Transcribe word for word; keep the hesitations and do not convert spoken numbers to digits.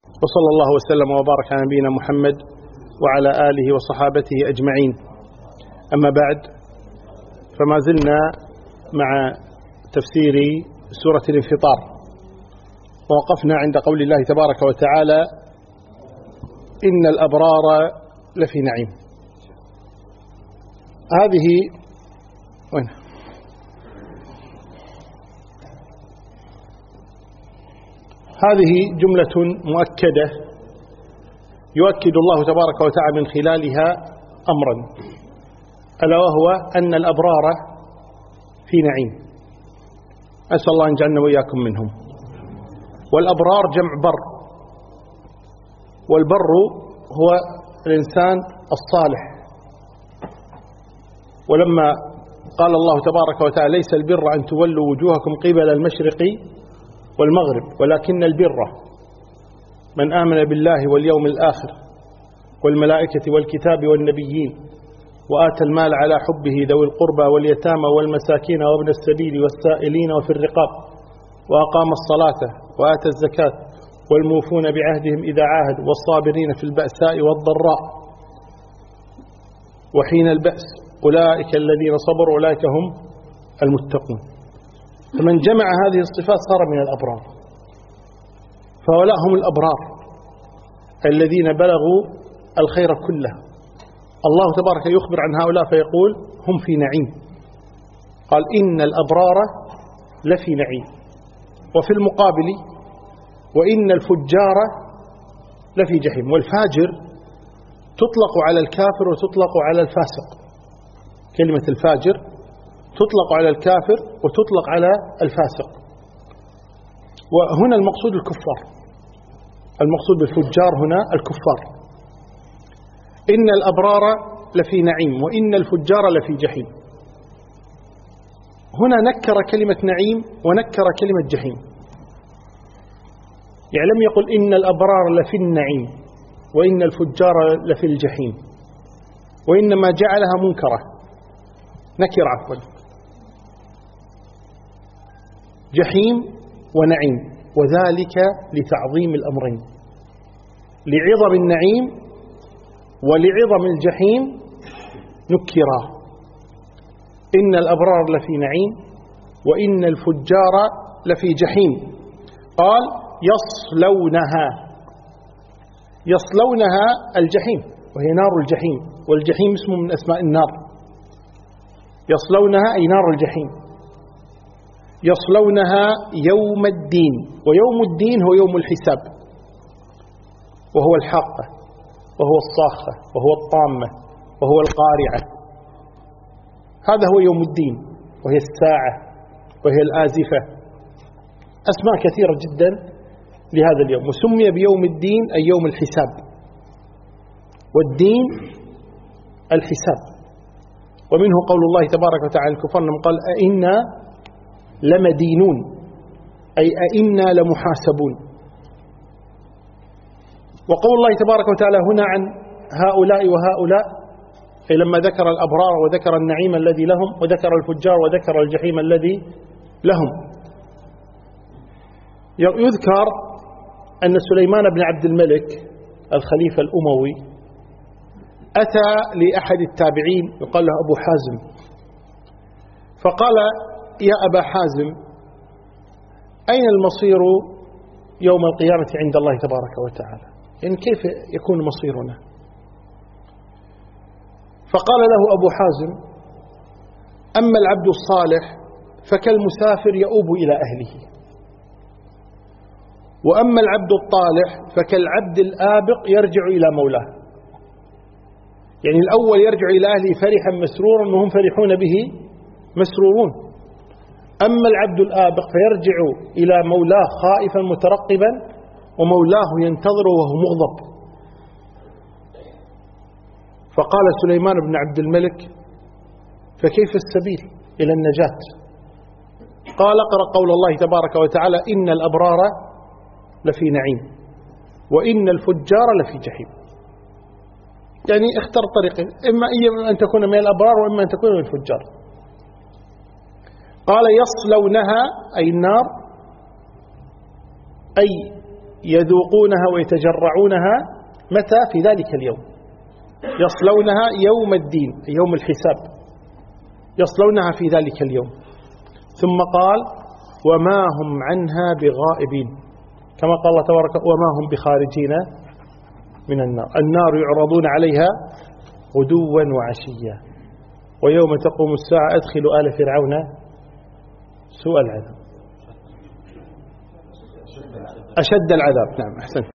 وصلى الله وسلم وبارك على نبينا محمد وعلى آله وصحابته أجمعين. أما بعد، فما زلنا مع تفسير سورة الانفطار، ووقفنا عند قول الله تبارك وتعالى: إن الأبرار لفي نعيم. هذه وين هذه جملة مؤكدة يؤكد الله تبارك وتعالى من خلالها أمرا، ألا وهو أن الأبرار في نعيم. أسأل الله أن يجعلنا وإياكم منهم. والأبرار جمع بر، والبر هو الإنسان الصالح. ولما قال الله تبارك وتعالى: ليس البر أن تولوا وجوهكم قبل المشرق والمغرب ولكن البر من آمن بالله واليوم الآخر والملائكة والكتاب والنبيين وآتى المال على حبه ذوي القربى واليتامى والمساكين وابن السبيل والسائلين وفي الرقاب وأقام الصلاة وآتى الزكاة والموفون بعهدهم إذا عاهدوا والصابرين في البأساء والضراء وحين البأس أولئك الذين صبروا أولئك هم المتقون. فمن جمع هذه الصفات صار من الأبرار، فهؤلاء هم الأبرار الذين بلغوا الخير كله. الله تبارك يخبر عن هؤلاء فيقول: هم في نعيم. قال: إن الأبرار لفي نعيم. وفي المقابل: وإن الفجار لفي جحيم. والفاجر تطلق على الكافر وتطلق على الفاسق. كلمة الفاجر تطلق على الكافر وتطلق على الفاسق. وهنا المقصود الكفار، المقصود بالفجار هنا الكفار. إن الأبرار لفي نعيم وإن الفجار لفي جحيم. هنا نكر كلمة نعيم ونكر كلمة جحيم، يعني لم يقل إن الأبرار لفي النعيم وإن الفجار لفي الجحيم، وإنما جعلها منكرة، نكر عفوا، جحيم ونعيم، وذلك لتعظيم الأمرين، لعظم النعيم ولعظم الجحيم نكرا. إن الأبرار لفي نعيم وإن الفجار لفي جحيم. قال: يصلونها. يصلونها الجحيم، وهي نار الجحيم، والجحيم اسم من أسماء النار. يصلونها أي نار الجحيم. يصلونها يوم الدين، ويوم الدين هو يوم الحساب، وهو الحاقة وهو الصاخة وهو الطامة وهو القارعة. هذا هو يوم الدين، وهي الساعة وهي الآزفة. أسماء كثيرة جدا لهذا اليوم، وسمي بيوم الدين أي يوم الحساب، والدين الحساب. ومنه قول الله تبارك وتعالى الكفار قال: أئنا لمدينون، أي أئنا لمحاسبون. وقول الله تبارك وتعالى هنا عن هؤلاء وهؤلاء، أي لما ذكر الأبرار وذكر النعيم الذي لهم وذكر الفجار وذكر الجحيم الذي لهم، يذكر أن سليمان بن عبد الملك الخليفة الأموي أتى لأحد التابعين يقال له أبو حازم، فقال: يا أبا حازم، أين المصير يوم القيامة عند الله تبارك وتعالى؟ يعني كيف يكون مصيرنا؟ فقال له أبو حازم: أما العبد الصالح فكالمسافر يؤوب إلى أهله، وأما العبد الطالح فكالعبد الآبق يرجع إلى مولاه. يعني الأول يرجع إلى أهله فرحا مسرورا وهم فرحون به مسرورون، أما العبد الآبق فيرجع إلى مولاه خائفا مترقبا ومولاه ينتظره وهو مغضب. فقال سليمان بن عبد الملك: فكيف السبيل إلى النجاة؟ قال: اقرأ قول الله تبارك وتعالى: إن الأبرار لفي نعيم وإن الفجار لفي جحيم. يعني اختر طريقين، إما أن تكون من الأبرار وإما أن تكون من الفجار. قال: يصلونها أي النار، أي يذوقونها ويتجرعونها متى؟ في ذلك اليوم، يصلونها يوم الدين يوم الحساب، يصلونها في ذلك اليوم. ثم قال وما هم عنها بغائبين، كما قال الله تبارك وما هم بخارجين من النار. النار يعرضون عليها غدوا وعشيا ويوم تقوم الساعة أدخلوا آل فرعون سوء العذاب، أشد العذاب. نعم أحسنت.